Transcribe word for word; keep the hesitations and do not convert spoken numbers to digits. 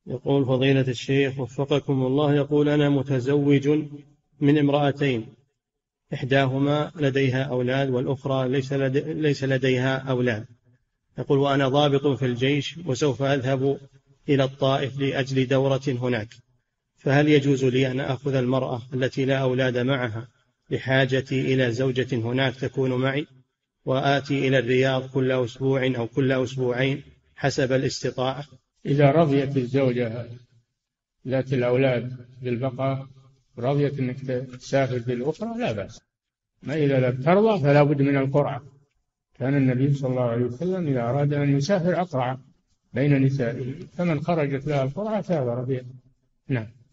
يقول فضيلة الشيخ وفقكم الله، يقول أنا متزوج من امرأتين، إحداهما لديها أولاد والأخرى ليس, لدي ليس لديها أولاد. يقول وأنا ضابط في الجيش وسوف أذهب إلى الطائف لأجل دورة هناك، فهل يجوز لي أن أخذ المرأة التي لا أولاد معها لحاجتي إلى زوجة هناك تكون معي، وآتي إلى الرياض كل أسبوع أو كل أسبوعين حسب الاستطاعة؟ إذا رضيت الزوجة ذات الأولاد بالبقاء، رضيت أنك تسافر بالأخرى، لا بأس. ما إذا لم ترضى فلا بد من القرعة. كان النبي صلى الله عليه وسلم إذا أراد أن يسافر أقرع بين نسائه، فمن خرجت لها القرعة سافر بها. نعم.